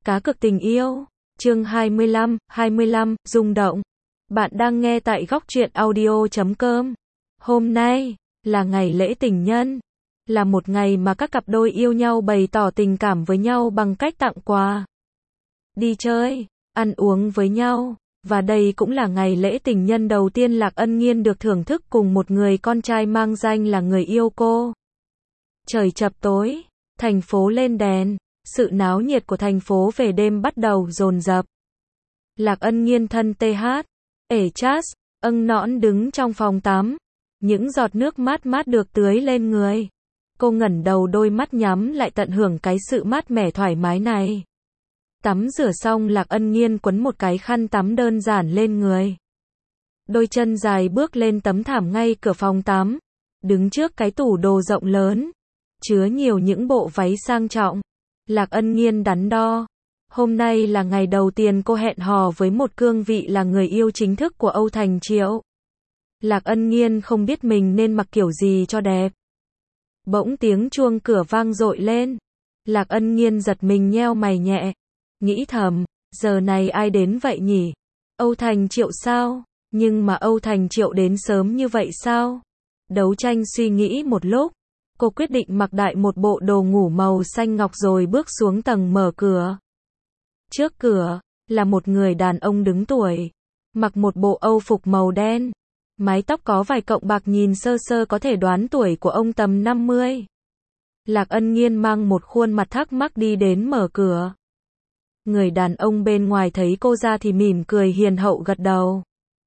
Cá cược tình yêu. Chương 25, rung động. Bạn đang nghe tại góc truyện audio.com. Hôm nay là ngày lễ tình nhân, là một ngày mà các cặp đôi yêu nhau bày tỏ tình cảm với nhau bằng cách tặng quà, đi chơi, ăn uống với nhau. Và đây cũng là ngày lễ tình nhân đầu tiên Lạc Ân Nghiên được thưởng thức cùng một người con trai mang danh là người yêu cô. Trời chập tối, thành phố lên đèn, sự náo nhiệt của thành phố về đêm bắt đầu dồn dập. Lạc Ân Nghiên thân TH, chát, nõn đứng trong phòng tắm, những giọt nước mát mát được tưới lên người. Cô ngẩng đầu, đôi mắt nhắm lại tận hưởng cái sự mát mẻ thoải mái này. Tắm rửa xong, Lạc Ân Nghiên quấn một cái khăn tắm đơn giản lên người. Đôi chân dài bước lên tấm thảm ngay cửa phòng tắm, đứng trước cái tủ đồ rộng lớn, chứa nhiều những bộ váy sang trọng. Lạc Ân Nghiên đắn đo. Hôm nay là ngày đầu tiên cô hẹn hò với một cương vị là người yêu chính thức của Âu Thành Triệu. Lạc Ân Nghiên không biết mình nên mặc kiểu gì cho đẹp. Bỗng tiếng chuông cửa vang dội lên. Lạc Ân Nghiên giật mình nheo mày nhẹ, nghĩ thầm, giờ này ai đến vậy nhỉ? Âu Thành Triệu sao? Nhưng mà Âu Thành Triệu đến sớm như vậy sao? Đấu tranh suy nghĩ một lúc, cô quyết định mặc đại một bộ đồ ngủ màu xanh ngọc rồi bước xuống tầng mở cửa. Trước cửa là một người đàn ông đứng tuổi, mặc một bộ âu phục màu đen, mái tóc có vài cọng bạc, nhìn sơ sơ có thể đoán tuổi của ông tầm 50. Lạc Ân Nghiên mang một khuôn mặt thắc mắc đi đến mở cửa. Người đàn ông bên ngoài thấy cô ra thì mỉm cười hiền hậu gật đầu.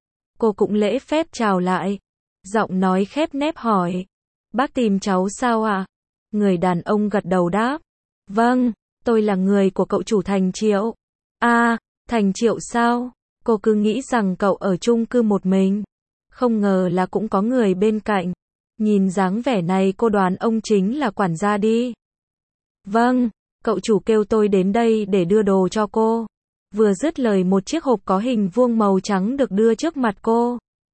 Cô cũng lễ phép chào lại, giọng nói khép nép hỏi, bác tìm cháu sao ạ? Người đàn ông gật đầu đáp, vâng, tôi là người của cậu chủ Thành Triệu. À, Thành Triệu sao? Cô cứ nghĩ rằng cậu ở chung cư một mình, không ngờ là cũng có người bên cạnh. Nhìn dáng vẻ này cô đoán ông chính là quản gia đi. Vâng, cậu chủ kêu tôi đến đây để đưa đồ cho cô. Vừa dứt lời, một chiếc hộp có hình vuông màu trắng được đưa trước mặt cô.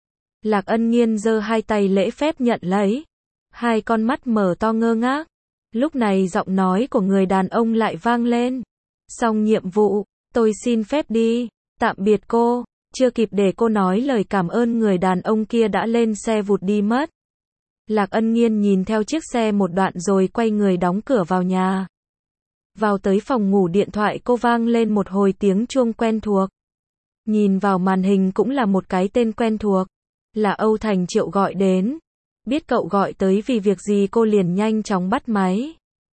Lạc Ân Nghiên giơ hai tay lễ phép nhận lấy, hai con mắt mở to ngơ ngác. Lúc này giọng nói của người đàn ông lại vang lên. Xong nhiệm vụ, tôi xin phép đi, tạm biệt cô. Chưa kịp để cô nói lời cảm ơn, người đàn ông kia đã lên xe vụt đi mất. Lạc Ân Nghiên nhìn theo chiếc xe một đoạn rồi quay người đóng cửa vào nhà. Vào tới phòng ngủ, điện thoại cô vang lên một hồi tiếng chuông quen thuộc. Nhìn vào màn hình cũng là một cái tên quen thuộc, là Âu Thành Triệu gọi đến. Biết cậu gọi tới vì việc gì, cô liền nhanh chóng bắt máy.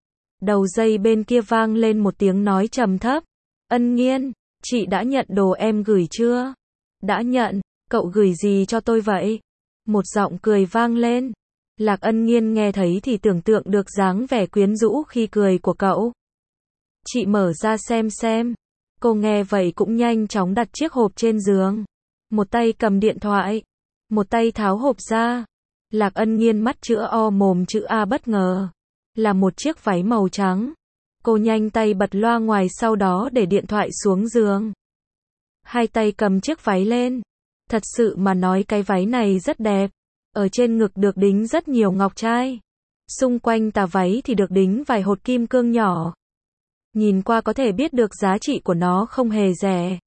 Đầu dây bên kia vang lên một tiếng nói trầm thấp. Ân Nghiên, chị đã nhận đồ em gửi chưa? Đã nhận, cậu gửi gì cho tôi vậy? Một giọng cười vang lên. Lạc Ân Nghiên nghe thấy thì tưởng tượng được dáng vẻ quyến rũ khi cười của cậu. Chị mở ra xem. Cô nghe vậy cũng nhanh chóng đặt chiếc hộp trên giường. Một tay cầm điện thoại, một tay tháo hộp ra. Lạc Ân Nghiên mắt chữ O mồm chữ A bất ngờ. Là một chiếc váy màu trắng. Cô nhanh tay bật loa ngoài, sau đó để điện thoại xuống giường. Hai tay cầm chiếc váy lên. Thật sự mà nói, cái váy này rất đẹp. Ở trên ngực được đính rất nhiều ngọc trai. Xung quanh tà váy thì được đính vài hột kim cương nhỏ. Nhìn qua có thể biết được giá trị của nó không hề rẻ.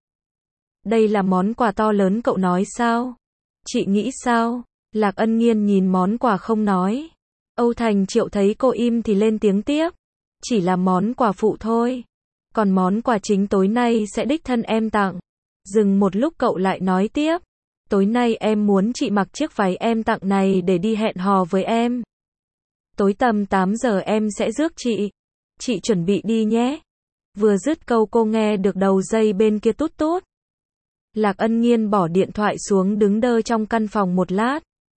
Đây là món quà to lớn cậu nói sao? Chị nghĩ sao? Lạc Ân Nghiên nhìn món quà không nói. Âu Thành Triệu thấy cô im thì lên tiếng tiếp. Chỉ là món quà phụ thôi. Còn món quà chính tối nay sẽ đích thân em tặng. Dừng một lúc cậu lại nói tiếp. Tối nay em muốn chị mặc chiếc váy em tặng này để đi hẹn hò với em. Tối tầm 8 giờ em sẽ rước chị. Chị chuẩn bị đi nhé. Vừa dứt câu cô nghe được đầu dây bên kia tút tút. Lạc Ân Nghiên bỏ điện thoại xuống, đứng đơ trong căn phòng một lát.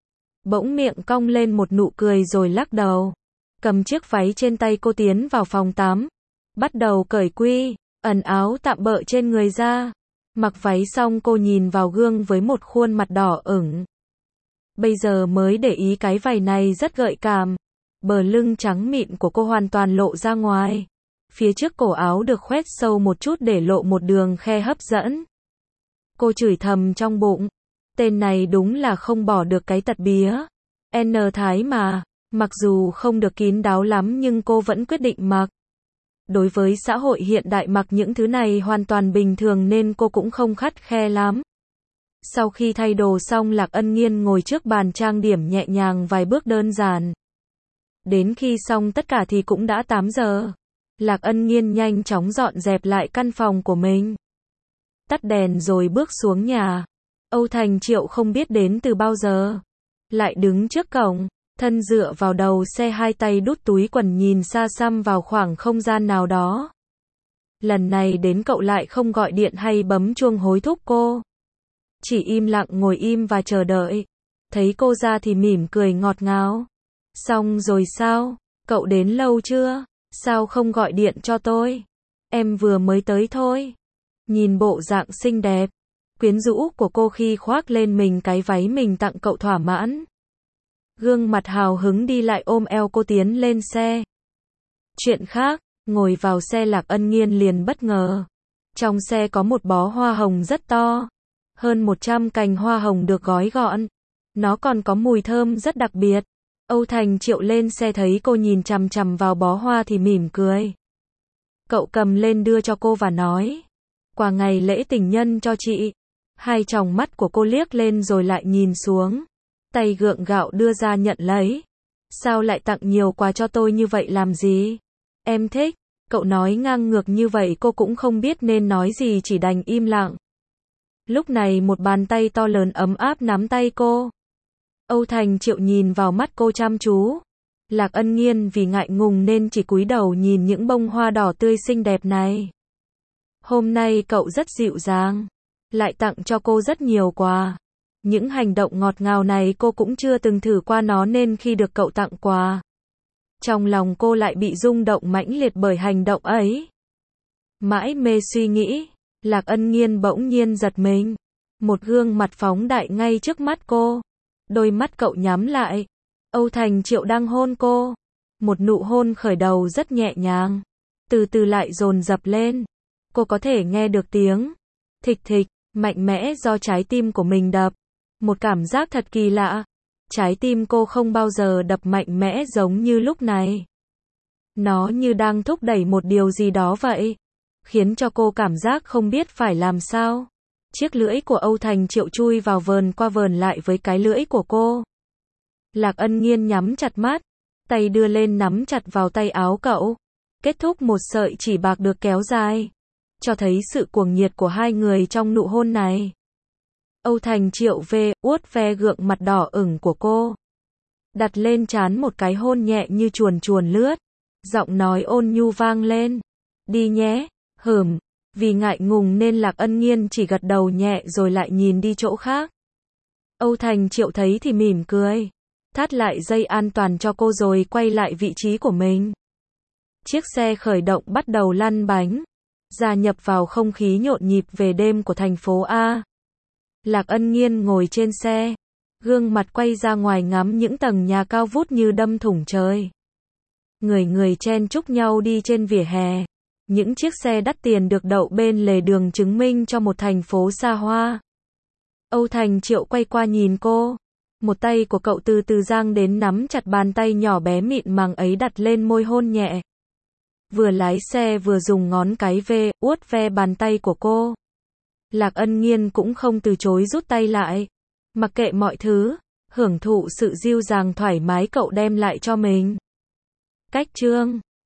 Bỗng miệng cong lên một nụ cười rồi lắc đầu. Cầm chiếc váy trên tay, cô tiến vào phòng tắm. Bắt đầu cởi ẩn áo tạm bợ trên người ra. Mặc váy xong cô nhìn vào gương với một khuôn mặt đỏ ửng. Bây giờ mới để ý cái váy này rất gợi cảm. Bờ lưng trắng mịn của cô hoàn toàn lộ ra ngoài. Phía trước cổ áo được khoét sâu một chút để lộ một đường khe hấp dẫn. Cô chửi thầm trong bụng. Tên này đúng là không bỏ được cái tật bía. N Thái mà. Mặc dù không được kín đáo lắm nhưng cô vẫn quyết định mặc. Đối với xã hội hiện đại mặc những thứ này hoàn toàn bình thường nên cô cũng không khắt khe lắm. Sau khi thay đồ xong Lạc Ân Nghiên ngồi trước bàn trang điểm nhẹ nhàng vài bước đơn giản. Đến khi xong tất cả thì cũng đã 8 giờ. Lạc Ân Nghiên nhanh chóng dọn dẹp lại căn phòng của mình. Tắt đèn rồi bước xuống nhà. Âu Thành Triệu không biết đến từ bao giờ. Lại đứng trước cổng, thân dựa vào đầu xe hai tay đút túi quần nhìn xa xăm vào khoảng không gian nào đó. Lần này đến cậu lại không gọi điện hay bấm chuông hối thúc cô. Chỉ im lặng ngồi im và chờ đợi. Thấy cô ra thì mỉm cười ngọt ngào. Xong rồi sao? Cậu đến lâu chưa? Sao không gọi điện cho tôi? Em vừa mới tới thôi. Nhìn bộ dạng xinh đẹp, quyến rũ của cô khi khoác lên mình cái váy mình tặng cậu thỏa mãn. Gương mặt hào hứng đi lại ôm eo cô tiến lên xe. Chuyện khác, ngồi vào xe Lạc Ân Nghiên liền bất ngờ. Trong xe có một bó hoa hồng rất to. Hơn 100 cành hoa hồng được gói gọn. Nó còn có mùi thơm rất đặc biệt. Âu Thành Triệu lên xe thấy cô nhìn chằm chằm vào bó hoa thì mỉm cười. Cậu cầm lên đưa cho cô và nói. Quà ngày lễ tình nhân cho chị. Hai tròng mắt của cô liếc lên rồi lại nhìn xuống. Tay gượng gạo đưa ra nhận lấy. Sao lại tặng nhiều quà cho tôi như vậy làm gì? Em thích. Cậu nói ngang ngược như vậy cô cũng không biết nên nói gì chỉ đành im lặng. Lúc này một bàn tay to lớn ấm áp nắm tay cô. Âu Thành Triệu nhìn vào mắt cô chăm chú. Lạc Ân Nghiên vì ngại ngùng nên chỉ cúi đầu nhìn những bông hoa đỏ tươi xinh đẹp này. Hôm nay cậu rất dịu dàng. Lại tặng cho cô rất nhiều quà. Những hành động ngọt ngào này cô cũng chưa từng thử qua nó nên khi được cậu tặng quà. Trong lòng cô lại bị rung động mãnh liệt bởi hành động ấy. Mãi mê suy nghĩ, Lạc Ân Nghiên bỗng nhiên giật mình. Một gương mặt phóng đại ngay trước mắt cô. Đôi mắt cậu nhắm lại. Âu Thành Triệu đang hôn cô. Một nụ hôn khởi đầu rất nhẹ nhàng. Từ từ lại dồn dập lên. Cô có thể nghe được tiếng thịch thịch, mạnh mẽ do trái tim của mình đập. Một cảm giác thật kỳ lạ. Trái tim cô không bao giờ đập mạnh mẽ giống như lúc này. Nó như đang thúc đẩy một điều gì đó vậy. Khiến cho cô cảm giác không biết phải làm sao. Chiếc lưỡi của Âu Thành Triệu chui vào vờn qua vờn lại với cái lưỡi của cô. Lạc Ân Nghiên nhắm chặt mắt. Tay đưa lên nắm chặt vào tay áo cậu. Kết thúc một sợi chỉ bạc được kéo dài. Cho thấy sự cuồng nhiệt của hai người trong nụ hôn này. Âu Thành Triệu uốt ve gương mặt đỏ ửng của cô. Đặt lên trán một cái hôn nhẹ như chuồn chuồn lướt. Giọng nói ôn nhu vang lên. Đi nhé, hửm. Vì ngại ngùng nên Lạc Ân Nghiên chỉ gật đầu nhẹ rồi lại nhìn đi chỗ khác. Âu Thành Triệu thấy thì mỉm cười. Thắt lại dây an toàn cho cô rồi quay lại vị trí của mình. Chiếc xe khởi động bắt đầu lăn bánh. Gia nhập vào không khí nhộn nhịp về đêm của thành phố A. Lạc Ân Nghiên ngồi trên xe. Gương mặt quay ra ngoài ngắm những tầng nhà cao vút như đâm thủng trời. Người chen chúc nhau đi trên vỉa hè. Những chiếc xe đắt tiền được đậu bên lề đường chứng minh cho một thành phố xa hoa. Âu Thành Triệu quay qua nhìn cô. Một tay của cậu từ từ giang đến nắm chặt bàn tay nhỏ bé mịn màng ấy đặt lên môi hôn nhẹ. Vừa lái xe vừa dùng ngón cái uốt ve bàn tay của cô. Lạc Ân Nghiên cũng không từ chối rút tay lại. Mặc kệ mọi thứ, hưởng thụ sự dịu dàng thoải mái cậu đem lại cho mình. Cách chương